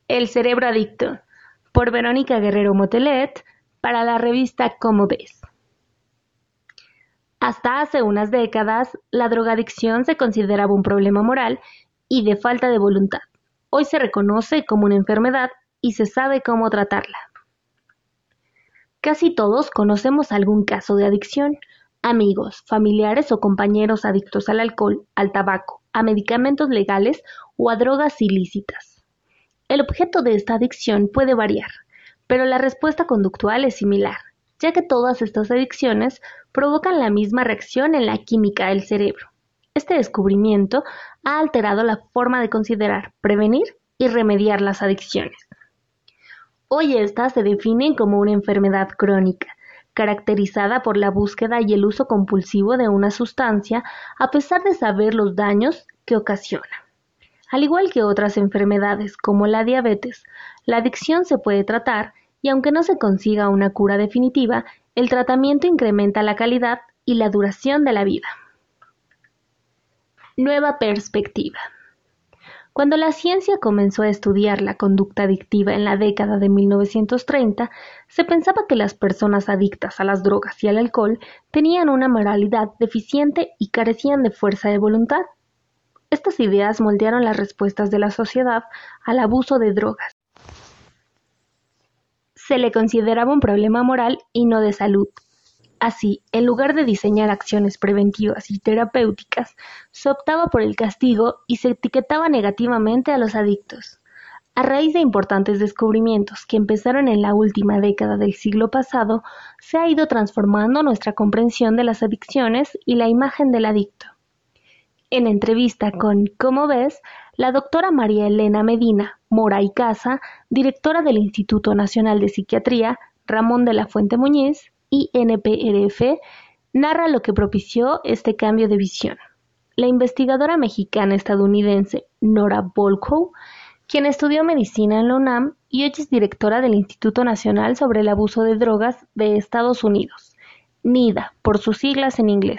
El cerebro adicto, por Verónica Guerrero Motelet, para la revista Cómo ves. Hasta hace unas décadas, la drogadicción se consideraba un problema moral y de falta de voluntad. Hoy se reconoce como una enfermedad y se sabe cómo tratarla. Casi todos conocemos algún caso de adicción: amigos, familiares o compañeros adictos al alcohol, al tabaco, a medicamentos legales o a drogas ilícitas. El objeto de esta adicción puede variar, pero la respuesta conductual es similar, ya que todas estas adicciones provocan la misma reacción en la química del cerebro. Este descubrimiento ha alterado la forma de considerar, prevenir y remediar las adicciones. Hoy estas se definen como una enfermedad crónica, caracterizada por la búsqueda y el uso compulsivo de una sustancia a pesar de saber los daños que ocasiona. Al igual que otras enfermedades como la diabetes, la adicción se puede tratar y aunque no se consiga una cura definitiva, el tratamiento incrementa la calidad y la duración de la vida. Nueva perspectiva. Cuando la ciencia comenzó a estudiar la conducta adictiva en la década de 1930, se pensaba que las personas adictas a las drogas y al alcohol tenían una moralidad deficiente y carecían de fuerza de voluntad. Estas ideas moldearon las respuestas de la sociedad al abuso de drogas. Se le consideraba un problema moral y no de salud. Así, en lugar de diseñar acciones preventivas y terapéuticas, se optaba por el castigo y se etiquetaba negativamente a los adictos. A raíz de importantes descubrimientos que empezaron en la última década del siglo pasado, se ha ido transformando nuestra comprensión de las adicciones y la imagen del adicto. En entrevista con Cómo ves, la doctora María Elena Medina Mora y Casa, directora del Instituto Nacional de Psiquiatría, Ramón de la Fuente Muñiz, INPRF, narra lo que propició este cambio de visión. La investigadora mexicana-estadounidense Nora Volkow, quien estudió medicina en la UNAM y hoy es directora del Instituto Nacional sobre el Abuso de Drogas de Estados Unidos, NIDA, por sus siglas en inglés,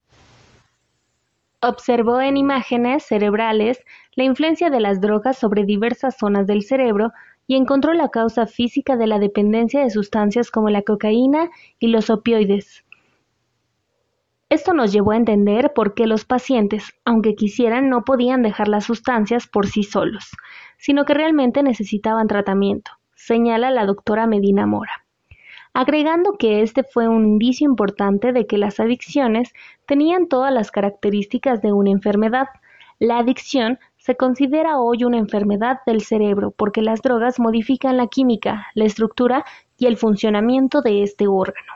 observó en imágenes cerebrales la influencia de las drogas sobre diversas zonas del cerebro y encontró la causa física de la dependencia de sustancias como la cocaína y los opioides. Esto nos llevó a entender por qué los pacientes, aunque quisieran, no podían dejar las sustancias por sí solos, sino que realmente necesitaban tratamiento, señala la doctora Medina Mora, agregando que este fue un indicio importante de que las adicciones tenían todas las características de una enfermedad. La adicción se considera hoy una enfermedad del cerebro porque las drogas modifican la química, la estructura y el funcionamiento de este órgano.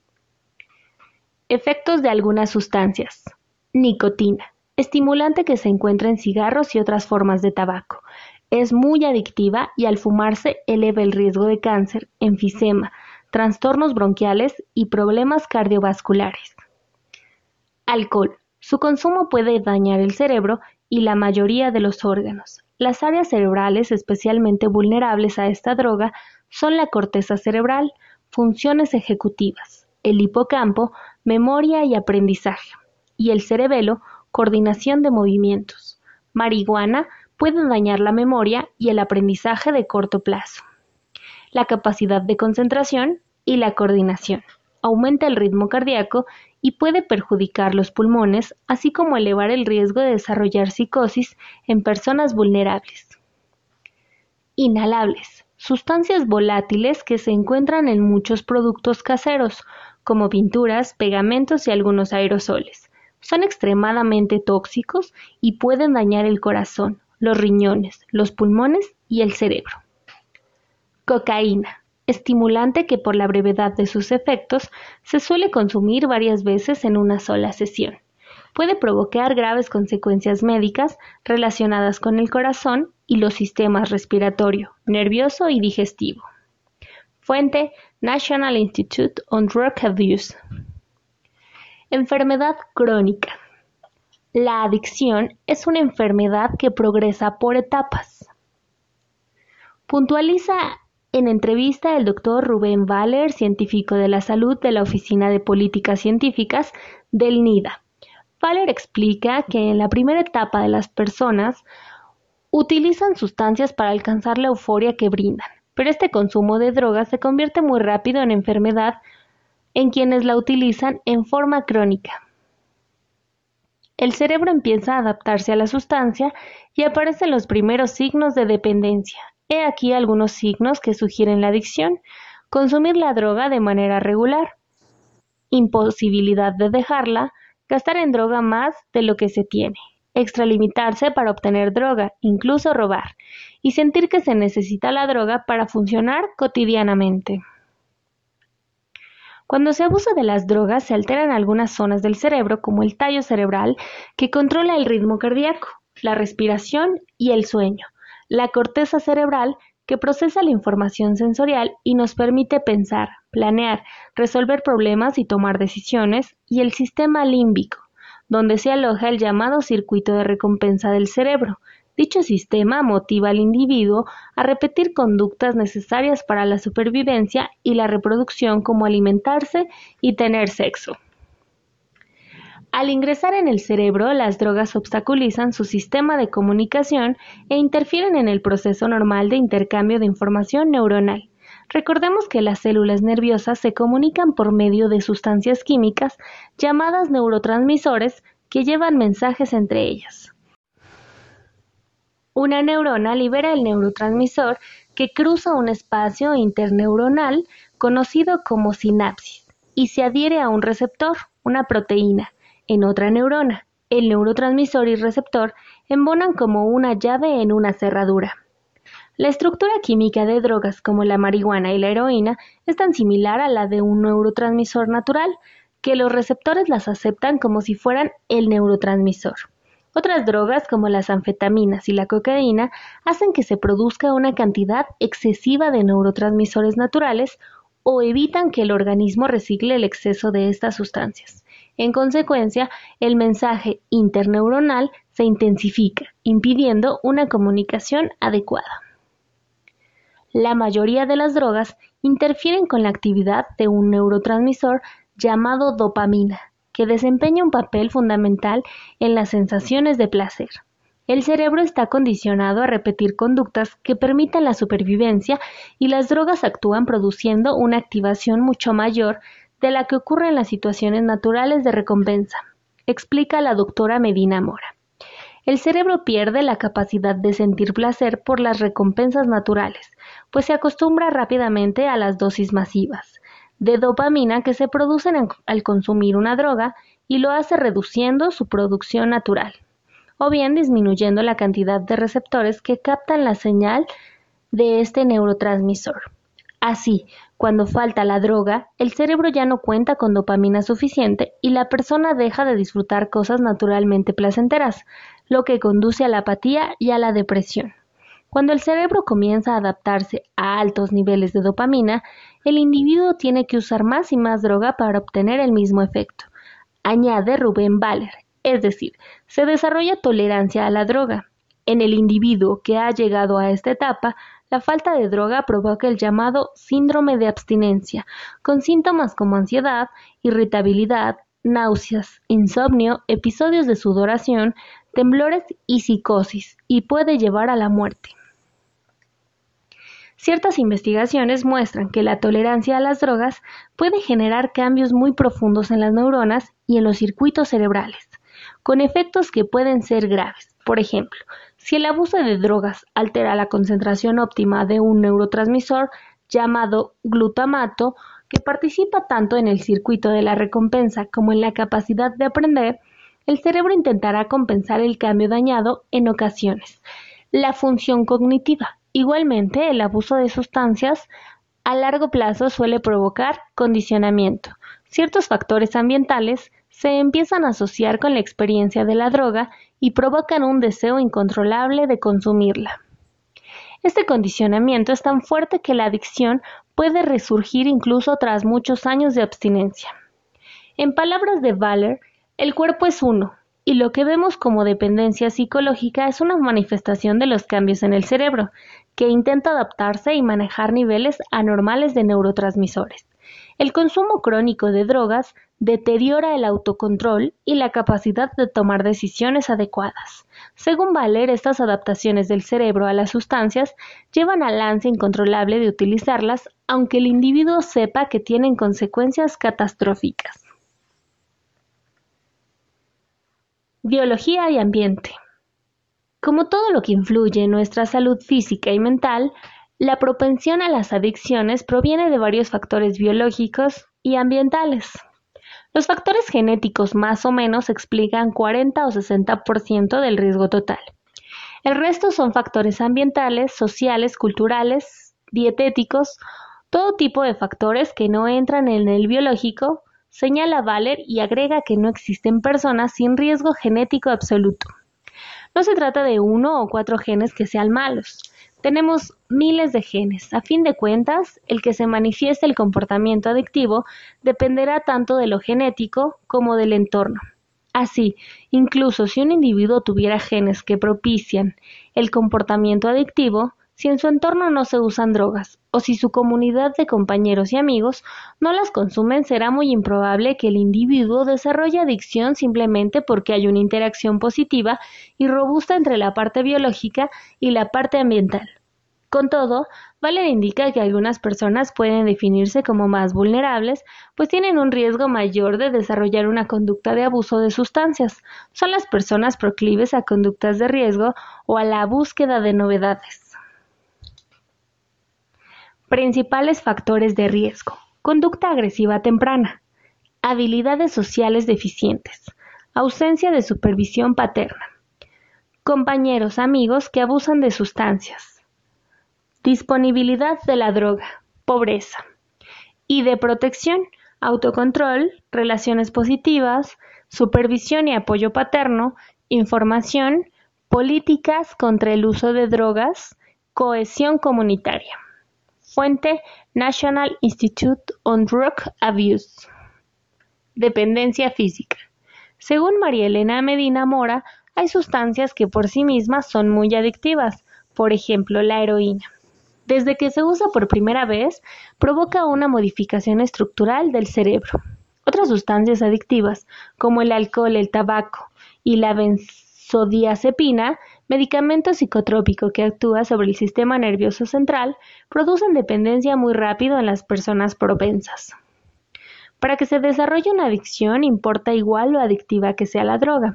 Efectos de algunas sustancias. Nicotina, estimulante que se encuentra en cigarros y otras formas de tabaco. Es muy adictiva y al fumarse eleva el riesgo de cáncer, enfisema, trastornos bronquiales y problemas cardiovasculares. Alcohol. Su consumo puede dañar el cerebro y la mayoría de los órganos. Las áreas cerebrales especialmente vulnerables a esta droga son la corteza cerebral, funciones ejecutivas, el hipocampo, memoria y aprendizaje, y el cerebelo, coordinación de movimientos. Marihuana puede dañar la memoria y el aprendizaje de corto plazo, la capacidad de concentración y la coordinación. Aumenta el ritmo cardíaco y puede perjudicar los pulmones, así como elevar el riesgo de desarrollar psicosis en personas vulnerables. Inhalables. Sustancias volátiles que se encuentran en muchos productos caseros, como pinturas, pegamentos y algunos aerosoles. Son extremadamente tóxicos y pueden dañar el corazón, los riñones, los pulmones y el cerebro. Cocaína. Estimulante que por la brevedad de sus efectos se suele consumir varias veces en una sola sesión. Puede provocar graves consecuencias médicas relacionadas con el corazón y los sistemas respiratorio, nervioso y digestivo. Fuente: National Institute on Drug Abuse. Enfermedad crónica. La adicción es una enfermedad que progresa por etapas. Puntualiza en entrevista el Dr. Rubén Valer, científico de la salud de la Oficina de Políticas Científicas del NIDA. Valer explica que en la primera etapa de las personas Utilizan sustancias para alcanzar la euforia que brindan, pero este consumo de drogas se convierte muy rápido en enfermedad en quienes la utilizan en forma crónica. El cerebro empieza a adaptarse a la sustancia y aparecen los primeros signos de dependencia. He aquí algunos signos que sugieren la adicción: consumir la droga de manera regular, imposibilidad de dejarla, gastar en droga más de lo que se tiene, extralimitarse para obtener droga, incluso robar, y sentir que se necesita la droga para funcionar cotidianamente. Cuando se abusa de las drogas, se alteran algunas zonas del cerebro, como el tallo cerebral, que controla el ritmo cardíaco, la respiración y el sueño, la corteza cerebral, que procesa la información sensorial y nos permite pensar, planear, resolver problemas y tomar decisiones, y el sistema límbico, donde se aloja el llamado circuito de recompensa del cerebro. Dicho sistema motiva al individuo a repetir conductas necesarias para la supervivencia y la reproducción, como alimentarse y tener sexo. Al ingresar en el cerebro, las drogas obstaculizan su sistema de comunicación e interfieren en el proceso normal de intercambio de información neuronal. Recordemos que las células nerviosas se comunican por medio de sustancias químicas llamadas neurotransmisores que llevan mensajes entre ellas. Una neurona libera el neurotransmisor que cruza un espacio interneuronal conocido como sinapsis y se adhiere a un receptor, una proteína, en otra neurona. El neurotransmisor y receptor embonan como una llave en una cerradura. La estructura química de drogas como la marihuana y la heroína es tan similar a la de un neurotransmisor natural que los receptores las aceptan como si fueran el neurotransmisor. Otras drogas, como las anfetaminas y la cocaína, hacen que se produzca una cantidad excesiva de neurotransmisores naturales o evitan que el organismo recicle el exceso de estas sustancias. En consecuencia, el mensaje interneuronal se intensifica, impidiendo una comunicación adecuada. La mayoría de las drogas interfieren con la actividad de un neurotransmisor llamado dopamina, que desempeña un papel fundamental en las sensaciones de placer. El cerebro está condicionado a repetir conductas que permitan la supervivencia y las drogas actúan produciendo una activación mucho mayor de la que ocurre en las situaciones naturales de recompensa, explica la doctora Medina Mora. El cerebro pierde la capacidad de sentir placer por las recompensas naturales, pues se acostumbra rápidamente a las dosis masivas de dopamina que se producen al consumir una droga y lo hace reduciendo su producción natural, o bien disminuyendo la cantidad de receptores que captan la señal de este neurotransmisor. Así, cuando falta la droga, el cerebro ya no cuenta con dopamina suficiente y la persona deja de disfrutar cosas naturalmente placenteras, lo que conduce a la apatía y a la depresión. Cuando el cerebro comienza a adaptarse a altos niveles de dopamina, el individuo tiene que usar más y más droga para obtener el mismo efecto, añade Rubén Baller, es decir, se desarrolla tolerancia a la droga. En el individuo que ha llegado a esta etapa, la falta de droga provoca el llamado síndrome de abstinencia, con síntomas como ansiedad, irritabilidad, náuseas, insomnio, episodios de sudoración, temblores y psicosis, y puede llevar a la muerte. Ciertas investigaciones muestran que la tolerancia a las drogas puede generar cambios muy profundos en las neuronas y en los circuitos cerebrales, con efectos que pueden ser graves. Por ejemplo, si el abuso de drogas altera la concentración óptima de un neurotransmisor llamado glutamato, que participa tanto en el circuito de la recompensa como en la capacidad de aprender, el cerebro intentará compensar el cambio dañado en ocasiones. La función cognitiva. Igualmente, el abuso de sustancias a largo plazo suele provocar condicionamiento. Ciertos factores ambientales se empiezan a asociar con la experiencia de la droga y provocan un deseo incontrolable de consumirla. Este condicionamiento es tan fuerte que la adicción puede resurgir incluso tras muchos años de abstinencia. En palabras de Baller, el cuerpo es uno, y lo que vemos como dependencia psicológica es una manifestación de los cambios en el cerebro, que intenta adaptarse y manejar niveles anormales de neurotransmisores. El consumo crónico de drogas deteriora el autocontrol y la capacidad de tomar decisiones adecuadas. Según Baller, estas adaptaciones del cerebro a las sustancias llevan al ansia incontrolable de utilizarlas, aunque el individuo sepa que tienen consecuencias catastróficas. Biología y ambiente. Como todo lo que influye en nuestra salud física y mental, la propensión a las adicciones proviene de varios factores biológicos y ambientales. Los factores genéticos más o menos explican 40 o 60% del riesgo total. El resto son factores ambientales, sociales, culturales, dietéticos, todo tipo de factores que no entran en el biológico, señala Baller y agrega que no existen personas sin riesgo genético absoluto. No se trata de 1 o 4 genes que sean malos. Tenemos miles de genes. A fin de cuentas, el que se manifieste el comportamiento adictivo dependerá tanto de lo genético como del entorno. Así, incluso si un individuo tuviera genes que propician el comportamiento adictivo, si en su entorno no se usan drogas o si su comunidad de compañeros y amigos no las consumen, será muy improbable que el individuo desarrolle adicción simplemente porque hay una interacción positiva y robusta entre la parte biológica y la parte ambiental. Con todo, Baller indica que algunas personas pueden definirse como más vulnerables, pues tienen un riesgo mayor de desarrollar una conducta de abuso de sustancias. Son las personas proclives a conductas de riesgo o a la búsqueda de novedades. Principales factores de riesgo: conducta agresiva temprana, habilidades sociales deficientes, ausencia de supervisión paterna, compañeros, amigos que abusan de sustancias, disponibilidad de la droga, pobreza, y de protección, autocontrol, relaciones positivas, supervisión y apoyo paterno, información, políticas contra el uso de drogas, cohesión comunitaria. Fuente: National Institute on Drug Abuse. Dependencia física. Según María Elena Medina Mora, hay sustancias que por sí mismas son muy adictivas, por ejemplo la heroína. Desde que se usa por primera vez, provoca una modificación estructural del cerebro. Otras sustancias adictivas, como el alcohol, el tabaco y la benzodiazepina, medicamento psicotrópico que actúa sobre el sistema nervioso central, producen dependencia muy rápido en las personas propensas. Para que se desarrolle una adicción, importa igual lo adictiva que sea la droga,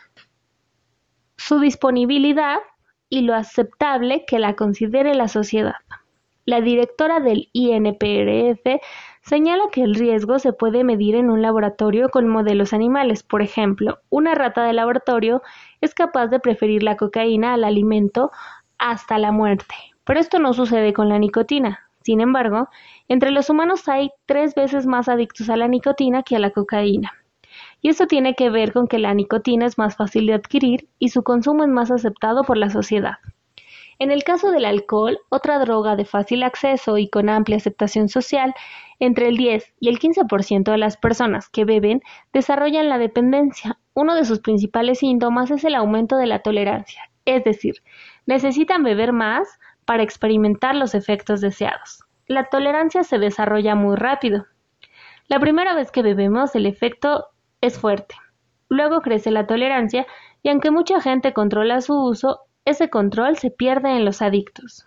su disponibilidad y lo aceptable que la considere la sociedad. La directora del INPRF señala que el riesgo se puede medir en un laboratorio con modelos animales. Por ejemplo, una rata de laboratorio es capaz de preferir la cocaína al alimento hasta la muerte, pero esto no sucede con la nicotina. Sin embargo, entre los humanos hay 3 veces más adictos a la nicotina que a la cocaína. Y esto tiene que ver con que la nicotina es más fácil de adquirir y su consumo es más aceptado por la sociedad. En el caso del alcohol, otra droga de fácil acceso y con amplia aceptación social, entre el 10 y el 15% de las personas que beben desarrollan la dependencia. Uno de sus principales síntomas es el aumento de la tolerancia, es decir, necesitan beber más para experimentar los efectos deseados. La tolerancia se desarrolla muy rápido. La primera vez que bebemos, el efecto es fuerte. Luego crece la tolerancia y aunque mucha gente controla su uso, ese control se pierde en los adictos.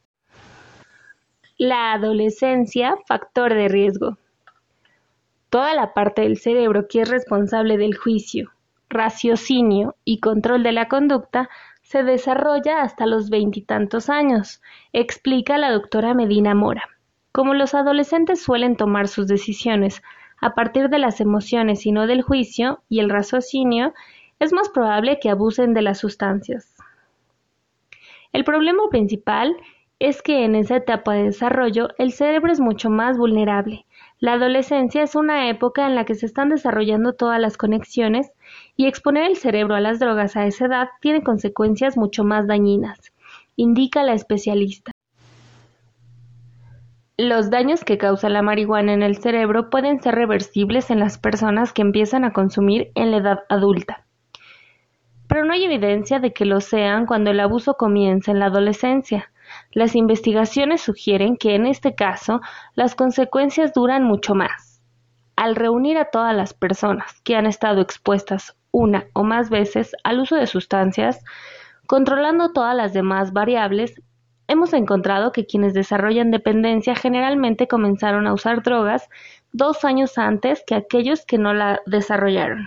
La adolescencia, factor de riesgo. Toda la parte del cerebro que es responsable del juicio, raciocinio y control de la conducta se desarrolla hasta los 20 y tantos años, explica la doctora Medina Mora. Como los adolescentes suelen tomar sus decisiones a partir de las emociones y no del juicio y el raciocinio, es más probable que abusen de las sustancias. El problema principal es que en esa etapa de desarrollo el cerebro es mucho más vulnerable. La adolescencia es una época en la que se están desarrollando todas las conexiones y exponer el cerebro a las drogas a esa edad tiene consecuencias mucho más dañinas, indica la especialista. Los daños que causa la marihuana en el cerebro pueden ser reversibles en las personas que empiezan a consumir en la edad adulta, pero no hay evidencia de que lo sean cuando el abuso comienza en la adolescencia. Las investigaciones sugieren que en este caso las consecuencias duran mucho más. Al reunir a todas las personas que han estado expuestas una o más veces al uso de sustancias, controlando todas las demás variables, hemos encontrado que quienes desarrollan dependencia generalmente comenzaron a usar drogas 2 años antes que aquellos que no la desarrollaron.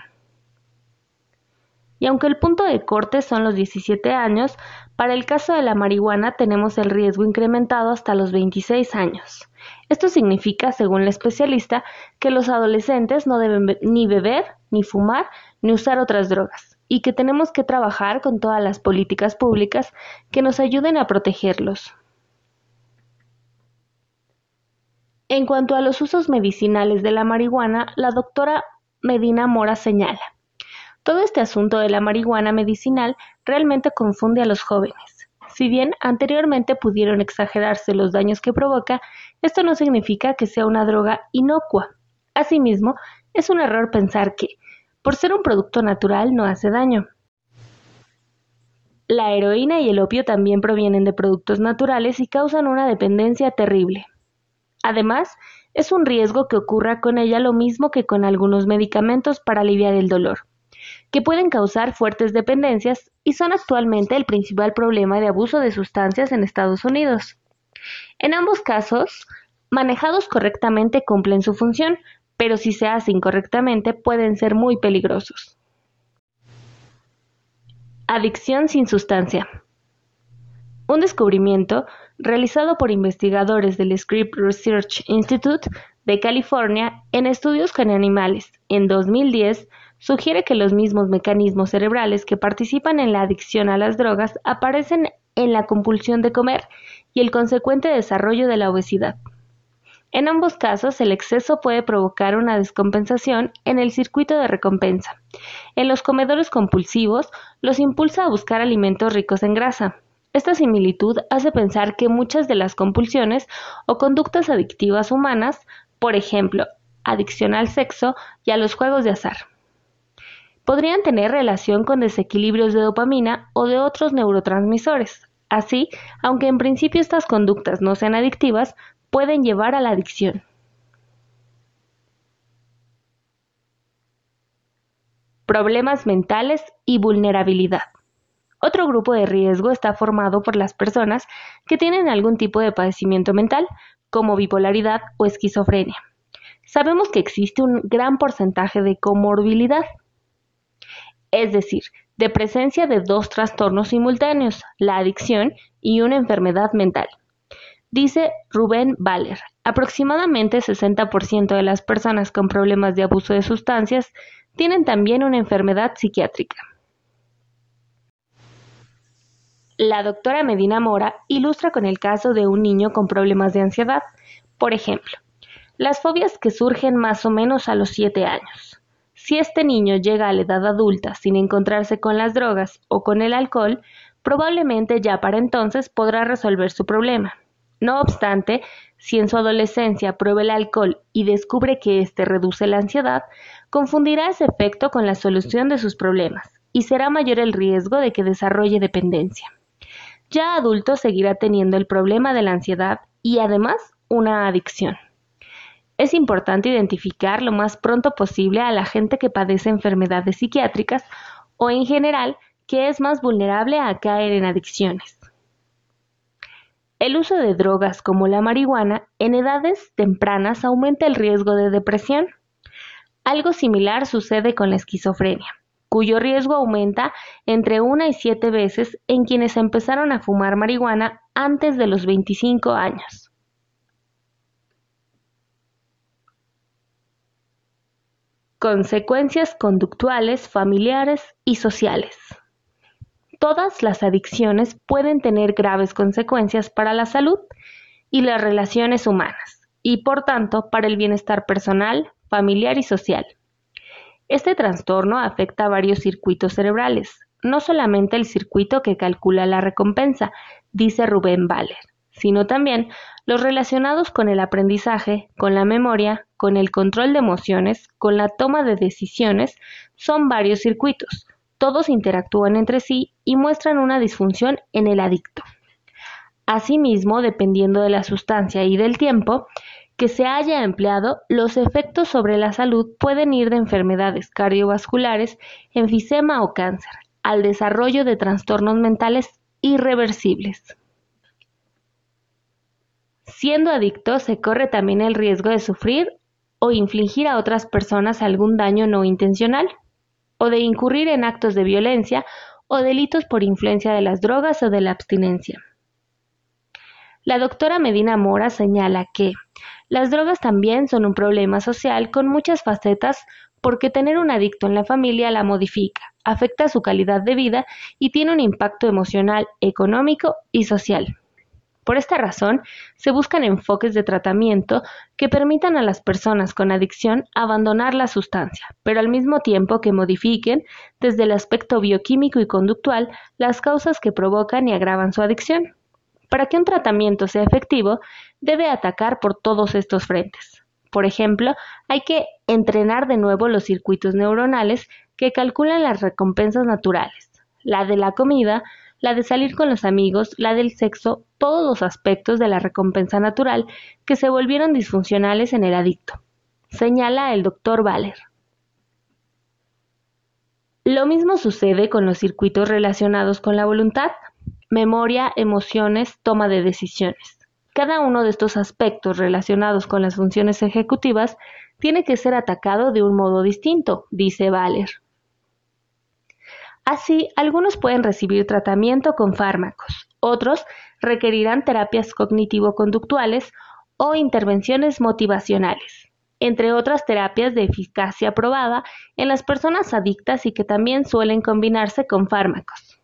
Y aunque el punto de corte son los 17 años, para el caso de la marihuana tenemos el riesgo incrementado hasta los 26 años. Esto significa, según la especialista, que los adolescentes no deben ni beber, ni fumar, ni usar otras drogas, y que tenemos que trabajar con todas las políticas públicas que nos ayuden a protegerlos. En cuanto a los usos medicinales de la marihuana, la doctora Medina Mora señala: todo este asunto de la marihuana medicinal realmente confunde a los jóvenes. Si bien anteriormente pudieron exagerarse los daños que provoca, esto no significa que sea una droga inocua. Asimismo, es un error pensar que, por ser un producto natural, no hace daño. La heroína y el opio también provienen de productos naturales y causan una dependencia terrible. Además, es un riesgo que ocurra con ella lo mismo que con algunos medicamentos para aliviar el dolor, que pueden causar fuertes dependencias y son actualmente el principal problema de abuso de sustancias en Estados Unidos. En ambos casos, manejados correctamente cumplen su función, pero si se hace incorrectamente pueden ser muy peligrosos. Adicción sin sustancia. Un descubrimiento realizado por investigadores del Scripps Research Institute de California en estudios con animales en 2010 sugiere que los mismos mecanismos cerebrales que participan en la adicción a las drogas aparecen en la compulsión de comer y el consecuente desarrollo de la obesidad. En ambos casos, el exceso puede provocar una descompensación en el circuito de recompensa. En los comedores compulsivos, los impulsa a buscar alimentos ricos en grasa. Esta similitud hace pensar que muchas de las compulsiones o conductas adictivas humanas, por ejemplo, adicción al sexo y a los juegos de azar, podrían tener relación con desequilibrios de dopamina o de otros neurotransmisores. Así, aunque en principio estas conductas no sean adictivas, pueden llevar a la adicción. Problemas mentales y vulnerabilidad. Otro grupo de riesgo está formado por las personas que tienen algún tipo de padecimiento mental, como bipolaridad o esquizofrenia. Sabemos que existe un gran porcentaje de comorbilidad, es decir, de presencia de 2 trastornos simultáneos, la adicción y una enfermedad mental. Dice Ruben Baller, aproximadamente 60% de las personas con problemas de abuso de sustancias tienen también una enfermedad psiquiátrica. La doctora Medina Mora ilustra con el caso de un niño con problemas de ansiedad. Por ejemplo, las fobias que surgen más o menos a los 7 años. Si este niño llega a la edad adulta sin encontrarse con las drogas o con el alcohol, probablemente ya para entonces podrá resolver su problema. No obstante, si en su adolescencia prueba el alcohol y descubre que éste reduce la ansiedad, confundirá ese efecto con la solución de sus problemas y será mayor el riesgo de que desarrolle dependencia. Ya adulto seguirá teniendo el problema de la ansiedad y además una adicción. Es importante identificar lo más pronto posible a la gente que padece enfermedades psiquiátricas o en general que es más vulnerable a caer en adicciones. El uso de drogas como la marihuana en edades tempranas aumenta el riesgo de depresión. Algo similar sucede con la esquizofrenia, cuyo riesgo aumenta entre 1 y 7 veces en quienes empezaron a fumar marihuana antes de los 25 años. Consecuencias conductuales, familiares y sociales. Todas las adicciones pueden tener graves consecuencias para la salud y las relaciones humanas, y por tanto para el bienestar personal, familiar y social. Este trastorno afecta a varios circuitos cerebrales, no solamente el circuito que calcula la recompensa, dice Ruben Baller, sino también los relacionados con el aprendizaje, con la memoria, con el control de emociones, con la toma de decisiones. Son varios circuitos. Todos interactúan entre sí y muestran una disfunción en el adicto. Asimismo, dependiendo de la sustancia y del tiempo que se haya empleado, los efectos sobre la salud pueden ir de enfermedades cardiovasculares, enfisema o cáncer, al desarrollo de trastornos mentales irreversibles. Siendo adicto, se corre también el riesgo de sufrir o infligir a otras personas algún daño no intencional, o de incurrir en actos de violencia o delitos por influencia de las drogas o de la abstinencia. La doctora Medina Mora señala que las drogas también son un problema social con muchas facetas porque tener un adicto en la familia la modifica, afecta su calidad de vida y tiene un impacto emocional, económico y social. Por esta razón, se buscan enfoques de tratamiento que permitan a las personas con adicción abandonar la sustancia, pero al mismo tiempo que modifiquen, desde el aspecto bioquímico y conductual, las causas que provocan y agravan su adicción. Para que un tratamiento sea efectivo, debe atacar por todos estos frentes. Por ejemplo, hay que entrenar de nuevo los circuitos neuronales que calculan las recompensas naturales, la de la comida, la de salir con los amigos, la del sexo, todos los aspectos de la recompensa natural que se volvieron disfuncionales en el adicto, señala el Dr. Baller. Lo mismo sucede con los circuitos relacionados con la voluntad, memoria, emociones, toma de decisiones. Cada uno de estos aspectos relacionados con las funciones ejecutivas tiene que ser atacado de un modo distinto, dice Baller. Así, algunos pueden recibir tratamiento con fármacos, otros requerirán terapias cognitivo-conductuales o intervenciones motivacionales, entre otras terapias de eficacia probada en las personas adictas y que también suelen combinarse con fármacos.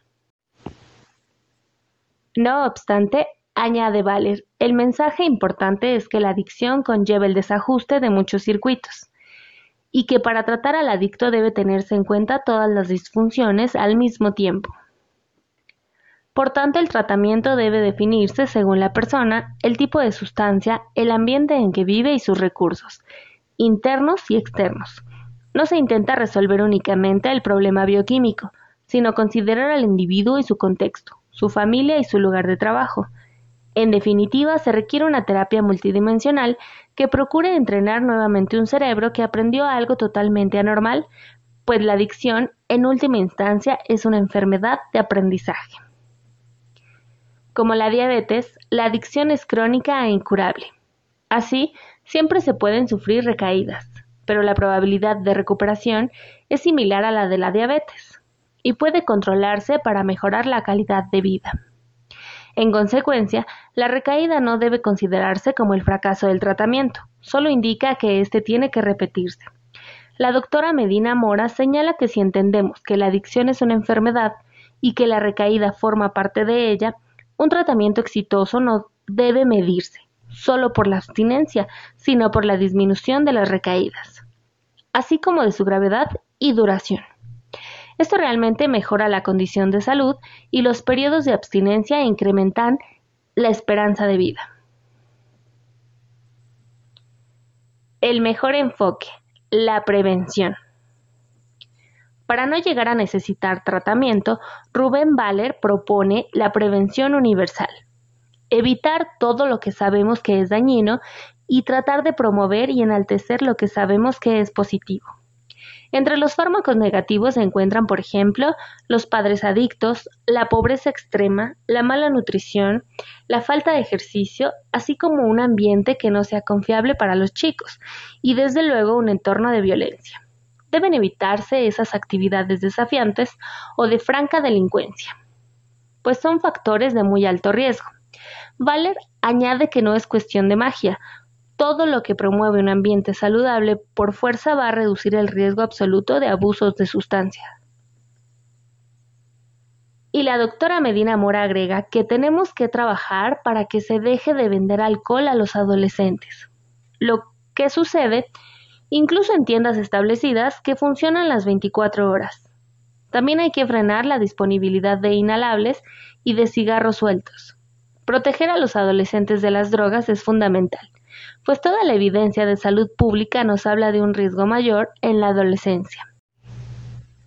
No obstante, añade Baller, el mensaje importante es que la adicción conlleva el desajuste de muchos circuitos y que para tratar al adicto debe tenerse en cuenta todas las disfunciones al mismo tiempo. Por tanto, el tratamiento debe definirse según la persona, el tipo de sustancia, el ambiente en que vive y sus recursos, internos y externos. No se intenta resolver únicamente el problema bioquímico, sino considerar al individuo y su contexto, su familia y su lugar de trabajo. En definitiva, se requiere una terapia multidimensional que procure entrenar nuevamente un cerebro que aprendió algo totalmente anormal, pues la adicción, en última instancia, es una enfermedad de aprendizaje. Como la diabetes, la adicción es crónica e incurable. Así, siempre se pueden sufrir recaídas, pero la probabilidad de recuperación es similar a la de la diabetes y puede controlarse para mejorar la calidad de vida. En consecuencia, la recaída no debe considerarse como el fracaso del tratamiento, solo indica que éste tiene que repetirse. La doctora Medina Mora señala que si entendemos que la adicción es una enfermedad y que la recaída forma parte de ella, un tratamiento exitoso no debe medirse solo por la abstinencia, sino por la disminución de las recaídas, así como de su gravedad y duración. Esto realmente mejora la condición de salud y los periodos de abstinencia incrementan la esperanza de vida. El mejor enfoque, la prevención. Para no llegar a necesitar tratamiento, Rubén Baller propone la prevención universal. Evitar todo lo que sabemos que es dañino y tratar de promover y enaltecer lo que sabemos que es positivo. Entre los fármacos negativos se encuentran, por ejemplo, los padres adictos, la pobreza extrema, la mala nutrición, la falta de ejercicio, así como un ambiente que no sea confiable para los chicos y, desde luego, un entorno de violencia. Deben evitarse esas actividades desafiantes o de franca delincuencia, pues son factores de muy alto riesgo. Baller añade que no es cuestión de magia. Todo lo que promueve un ambiente saludable por fuerza va a reducir el riesgo absoluto de abusos de sustancias. Y la doctora Medina Mora agrega que tenemos que trabajar para que se deje de vender alcohol a los adolescentes. Lo que sucede, incluso en tiendas establecidas que funcionan las 24 horas. También hay que frenar la disponibilidad de inhalables y de cigarros sueltos. Proteger a los adolescentes de las drogas es fundamental, pues toda la evidencia de salud pública nos habla de un riesgo mayor en la adolescencia.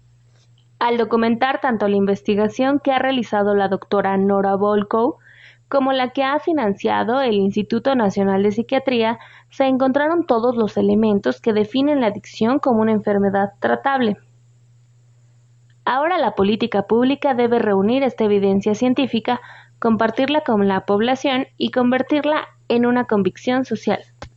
Al documentar tanto la investigación que ha realizado la doctora Nora Volkow como la que ha financiado el Instituto Nacional de Psiquiatría, se encontraron todos los elementos que definen la adicción como una enfermedad tratable. Ahora la política pública debe reunir esta evidencia científica, compartirla con la población y convertirla en una convicción social.